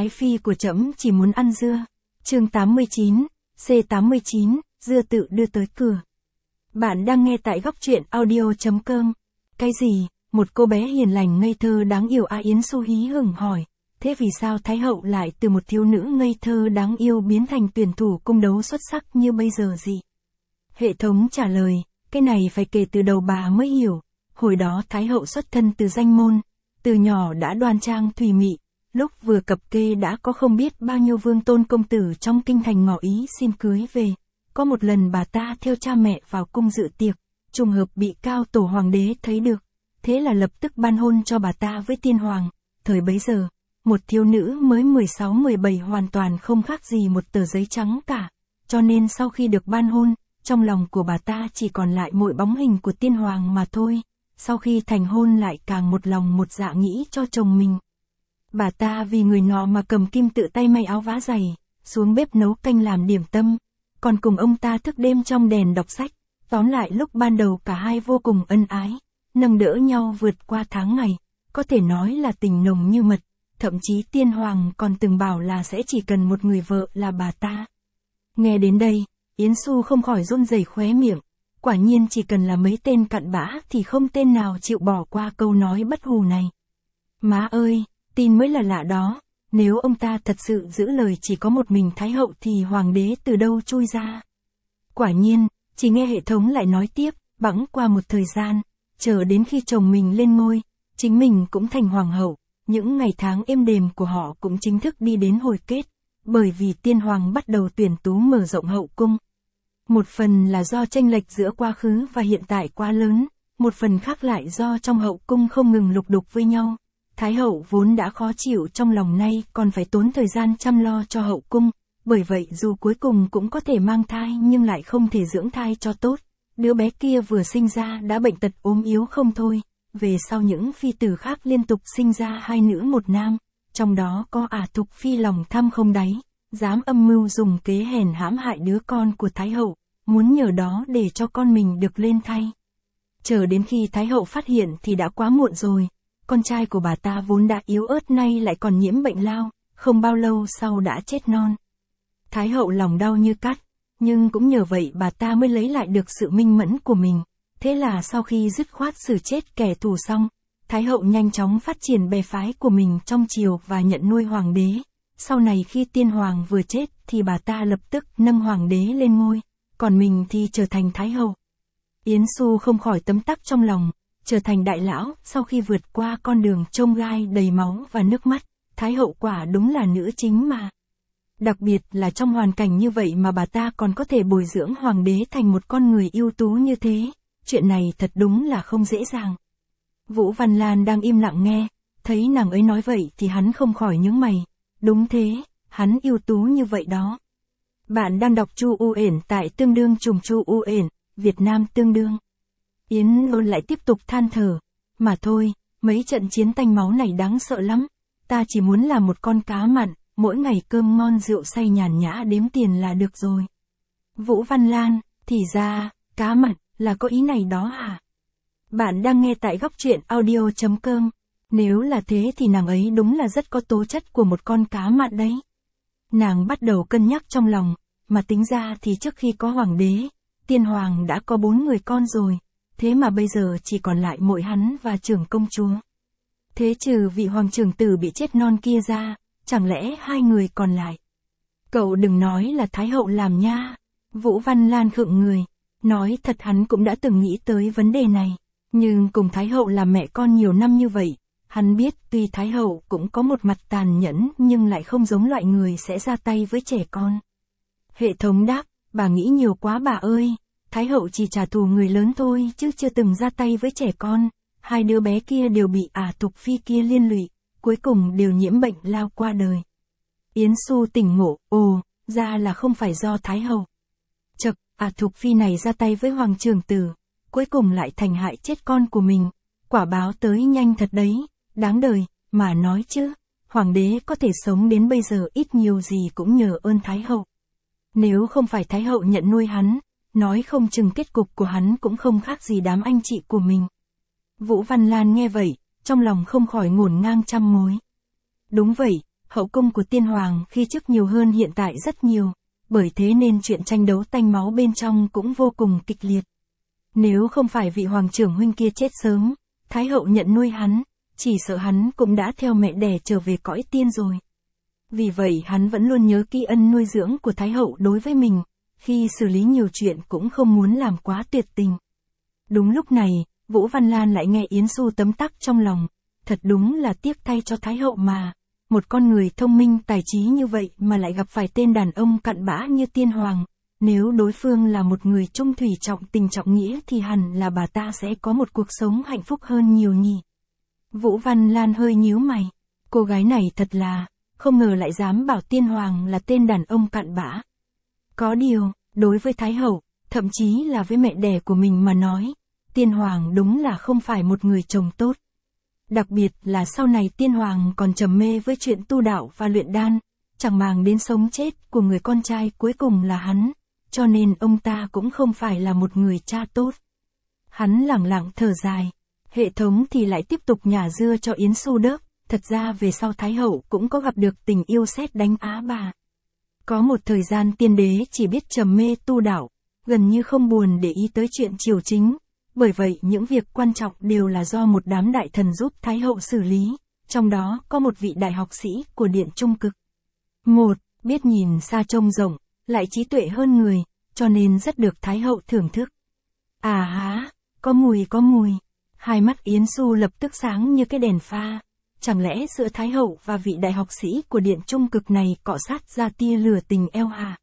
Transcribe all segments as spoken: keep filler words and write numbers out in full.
Ái phi của trẫm chỉ muốn ăn dưa. Chương tám mươi chín, C tám mươi chín, dưa tự đưa tới cửa. Bạn đang nghe tại góc truyện audio chấm com. Cái gì? Một cô bé hiền lành ngây thơ đáng yêu A Yến Xu hí hửng hỏi. Thế vì sao Thái hậu lại từ một thiếu nữ ngây thơ đáng yêu biến thành tuyển thủ cung đấu xuất sắc như bây giờ gì? Hệ thống trả lời, cái này phải kể từ đầu bà mới hiểu. Hồi đó Thái hậu xuất thân từ danh môn, từ nhỏ đã đoan trang thùy mị, lúc vừa cập kê đã có không biết bao nhiêu vương tôn công tử trong kinh thành ngỏ ý xin cưới về. Có một lần bà ta theo cha mẹ vào cung dự tiệc, trùng hợp bị cao tổ hoàng đế thấy được, thế là lập tức ban hôn cho bà ta với tiên hoàng. Thời bấy giờ, một thiếu nữ mới mười sáu mười bảy hoàn toàn không khác gì một tờ giấy trắng cả, cho nên sau khi được ban hôn, trong lòng của bà ta chỉ còn lại mỗi bóng hình của tiên hoàng mà thôi. Sau khi thành hôn lại càng một lòng một dạ nghĩ cho chồng mình. Bà ta vì người nọ mà cầm kim tự tay may áo vá giày, xuống bếp nấu canh làm điểm tâm, còn cùng ông ta thức đêm trong đèn đọc sách. Tóm lại lúc ban đầu cả hai vô cùng ân ái, nâng đỡ nhau vượt qua tháng ngày, có thể nói là tình nồng như mật, thậm chí tiên hoàng còn từng bảo là sẽ chỉ cần một người vợ là bà ta. Nghe đến đây, Yến Xu không khỏi run rẩy khóe miệng, quả nhiên chỉ cần là mấy tên cặn bã thì không tên nào chịu bỏ qua câu nói bất hù này. Má ơi, tin mới là lạ đó, nếu ông ta thật sự giữ lời chỉ có một mình Thái hậu thì hoàng đế từ đâu chui ra. Quả nhiên, chỉ nghe hệ thống lại nói tiếp, bẵng qua một thời gian, chờ đến khi chồng mình lên ngôi, chính mình cũng thành hoàng hậu, những ngày tháng êm đềm của họ cũng chính thức đi đến hồi kết, bởi vì tiên hoàng bắt đầu tuyển tú mở rộng hậu cung. Một phần là do chênh lệch giữa quá khứ và hiện tại quá lớn, một phần khác lại do trong hậu cung không ngừng lục đục với nhau. Thái hậu vốn đã khó chịu trong lòng nay còn phải tốn thời gian chăm lo cho hậu cung, bởi vậy dù cuối cùng cũng có thể mang thai nhưng lại không thể dưỡng thai cho tốt. Đứa bé kia vừa sinh ra đã bệnh tật ốm yếu không thôi, về sau những phi tử khác liên tục sinh ra hai nữ một nam, trong đó có Ả Thục Phi lòng tham không đáy, dám âm mưu dùng kế hèn hãm hại đứa con của Thái hậu, muốn nhờ đó để cho con mình được lên thay. Chờ đến khi Thái hậu phát hiện thì đã quá muộn rồi, con trai của bà ta vốn đã yếu ớt nay lại còn nhiễm bệnh lao, không bao lâu sau đã chết non. Thái hậu lòng đau như cắt, nhưng cũng nhờ vậy bà ta mới lấy lại được sự minh mẫn của mình. Thế là sau khi dứt khoát xử chết kẻ thù xong, Thái hậu nhanh chóng phát triển bè phái của mình trong triều và nhận nuôi hoàng đế. Sau này khi tiên hoàng vừa chết thì bà ta lập tức nâng hoàng đế lên ngôi, còn mình thì trở thành Thái hậu. Yến Xu không khỏi tấm tắc trong lòng, trở thành đại lão, sau khi vượt qua con đường chông gai đầy máu và nước mắt, Thái hậu quả đúng là nữ chính mà. Đặc biệt là trong hoàn cảnh như vậy mà bà ta còn có thể bồi dưỡng hoàng đế thành một con người ưu tú như thế, chuyện này thật đúng là không dễ dàng. Vũ Văn Lan đang im lặng nghe, thấy nàng ấy nói vậy thì hắn không khỏi nhướng mày, đúng thế, hắn ưu tú như vậy đó. Bạn đang đọc Chu U Uyển tại tương đương trùng Chu U Uyển, Việt Nam tương đương. Yến Ôn lại tiếp tục than thở, mà thôi, mấy trận chiến tanh máu này đáng sợ lắm, ta chỉ muốn là một con cá mặn, mỗi ngày cơm ngon rượu say nhàn nhã đếm tiền là được rồi. Vũ Văn Lan, thì ra, cá mặn, là có ý này đó hả? Bạn đang nghe tại góc truyện audio chấm com, nếu là thế thì nàng ấy đúng là rất có tố chất của một con cá mặn đấy. Nàng bắt đầu cân nhắc trong lòng, mà tính ra thì trước khi có hoàng đế, tiên hoàng đã có bốn người con rồi, thế mà bây giờ chỉ còn lại mỗi hắn và trưởng công chúa. Thế trừ vị hoàng trưởng tử bị chết non kia ra, chẳng lẽ hai người còn lại? Cậu đừng nói là Thái hậu làm nha. Vũ Văn Lan khựng người, nói thật hắn cũng đã từng nghĩ tới vấn đề này, nhưng cùng Thái hậu làm mẹ con nhiều năm như vậy, hắn biết tuy Thái hậu cũng có một mặt tàn nhẫn nhưng lại không giống loại người sẽ ra tay với trẻ con. Hệ thống đáp, bà nghĩ nhiều quá bà ơi, Thái hậu chỉ trả thù người lớn thôi chứ chưa từng ra tay với trẻ con, hai đứa bé kia đều bị Ả Thục Phi kia liên lụy, cuối cùng đều nhiễm bệnh lao qua đời. Yến Xu tỉnh ngộ, ồ, ra là không phải do Thái hậu. Chậc, Ả Thục Phi này ra tay với hoàng trưởng tử, cuối cùng lại thành hại chết con của mình, quả báo tới nhanh thật đấy, đáng đời, mà nói chứ, hoàng đế có thể sống đến bây giờ ít nhiều gì cũng nhờ ơn Thái hậu. Nếu không phải Thái hậu nhận nuôi hắn, nói không chừng kết cục của hắn cũng không khác gì đám anh chị của mình. Vũ Văn Lan nghe vậy, trong lòng không khỏi ngổn ngang trăm mối. Đúng vậy, Hậu cung của tiên hoàng khi trước nhiều hơn hiện tại rất nhiều, bởi thế nên chuyện tranh đấu tanh máu bên trong cũng vô cùng kịch liệt. Nếu không phải vị hoàng trưởng huynh kia chết sớm, Thái hậu nhận nuôi hắn, chỉ sợ hắn cũng đã theo mẹ đẻ trở về cõi tiên rồi. Vì vậy hắn vẫn luôn nhớ kỹ ân nuôi dưỡng của Thái hậu đối với mình, khi xử lý nhiều chuyện cũng không muốn làm quá tuyệt tình. Đúng lúc này, Vũ Văn Lan lại nghe Yến Xu tấm tắc trong lòng, thật đúng là tiếc thay cho Thái hậu mà, một con người thông minh tài trí như vậy mà lại gặp phải tên đàn ông cặn bã như tiên hoàng, nếu đối phương là một người trung thủy trọng tình trọng nghĩa thì hẳn là bà ta sẽ có một cuộc sống hạnh phúc hơn nhiều nhỉ. Vũ Văn Lan hơi nhíu mày, cô gái này thật là, không ngờ lại dám bảo tiên hoàng là tên đàn ông cặn bã. Có điều, đối với Thái hậu, thậm chí là với mẹ đẻ của mình mà nói, tiên hoàng đúng là không phải một người chồng tốt. Đặc biệt là sau này tiên hoàng còn trầm mê với chuyện tu đạo và luyện đan, chẳng màng đến sống chết của người con trai cuối cùng là hắn, cho nên ông ta cũng không phải là một người cha tốt. Hắn lẳng lặng thở dài, hệ thống thì lại tiếp tục nhả dưa cho Yến Xu đớp, thật ra về sau Thái hậu cũng có gặp được tình yêu sét đánh Á bà. Có một thời gian tiên đế chỉ biết trầm mê tu đạo, gần như không buồn để ý tới chuyện triều chính. Bởi vậy những việc quan trọng đều là do một đám đại thần giúp Thái hậu xử lý, trong đó có một vị đại học sĩ của Điện Trung Cực. Một, biết nhìn xa trông rộng, lại trí tuệ hơn người, cho nên rất được Thái hậu thưởng thức. À há, có mùi có mùi. Hai mắt Yến Xu lập tức sáng như cái đèn pha. Chẳng lẽ giữa Thái hậu và vị đại học sĩ của Điện Trung Cực này cọ sát ra tia lửa tình eo hả?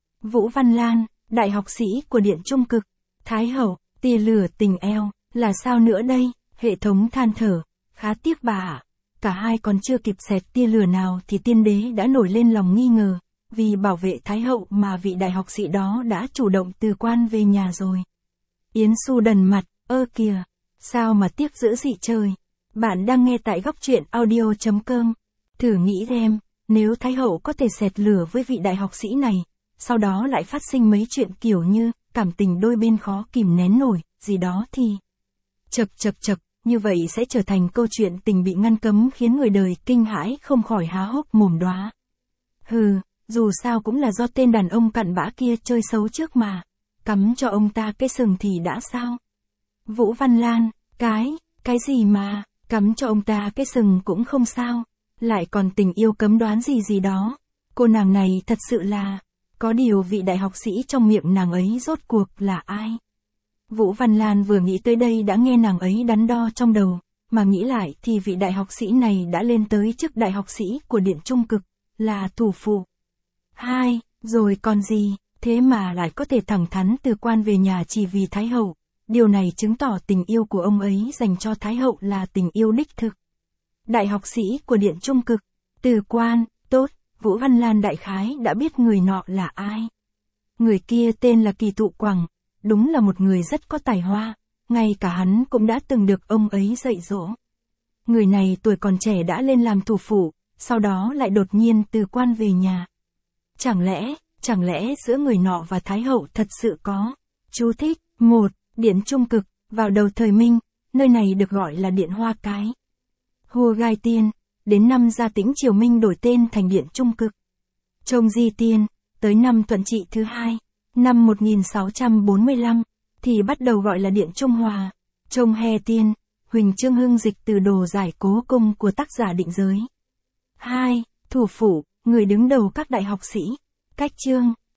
Vũ Văn Lan, đại học sĩ của Điện Trung Cực, Thái hậu, tia lửa tình eo, là sao nữa đây? Hệ thống than thở, khá tiếc bà ạ. Cả hai còn chưa kịp xẹt tia lửa nào thì tiên đế đã nổi lên lòng nghi ngờ, vì bảo vệ Thái hậu mà vị đại học sĩ đó đã chủ động từ quan về nhà rồi. Yến Xu đần mặt, ơ kìa, sao mà tiếc dữ dị trời. Bạn đang nghe tại góc truyện audio chấm com. Thử nghĩ xem, nếu Thái hậu có thể xẹt lửa với vị đại học sĩ này, sau đó lại phát sinh mấy chuyện kiểu như cảm tình đôi bên khó kìm nén nổi, gì đó thì... Chật chật chật, như vậy sẽ trở thành câu chuyện tình bị ngăn cấm khiến người đời kinh hãi không khỏi há hốc mồm đoá. Hừ, dù sao cũng là do tên đàn ông cặn bã kia chơi xấu trước mà. Cắm cho ông ta cái sừng thì đã sao? Vũ Văn Lan, cái, cái gì mà, cắm cho ông ta cái sừng cũng không sao. Lại còn tình yêu cấm đoán gì gì đó. Cô nàng này thật sự là... Có điều vị đại học sĩ trong miệng nàng ấy rốt cuộc là ai? Vũ Văn Lan vừa nghĩ tới đây đã nghe nàng ấy đắn đo trong đầu, mà nghĩ lại thì vị đại học sĩ này đã lên tới chức đại học sĩ của Điện Trung Cực, là thủ phụ. Hai, rồi còn gì, thế mà lại có thể thẳng thắn từ quan về nhà chỉ vì Thái hậu. Điều này chứng tỏ tình yêu của ông ấy dành cho Thái hậu là tình yêu đích thực. Đại học sĩ của Điện Trung Cực, từ quan, tốt. Vũ Văn Lan đại khái đã biết người nọ là ai. Người kia tên là Kỳ Tụ Quảng, đúng là một người rất có tài hoa, ngay cả hắn cũng đã từng được ông ấy dạy dỗ. Người này tuổi còn trẻ đã lên làm thủ phủ, sau đó lại đột nhiên từ quan về nhà. Chẳng lẽ, chẳng lẽ giữa người nọ và Thái hậu thật sự có? Chú thích, một, Điện Trung Cực, vào đầu thời Minh, nơi này được gọi là Điện Hoa Cái. Hùa Gai Tiên. Đến năm Gia Tĩnh Triều Minh đổi tên thành Điện Trung Cực. Trông Di Tiên, tới năm Thuận Trị thứ hai, năm một nghìn sáu trăm bốn mươi lăm, thì bắt đầu gọi là Điện Trung Hòa. Trông He Tiên, Huỳnh Trương Hưng dịch từ Đồ Giải Cố Cung của tác giả Định Giới. hai. Thủ phủ, người đứng đầu các đại học sĩ. Cách chương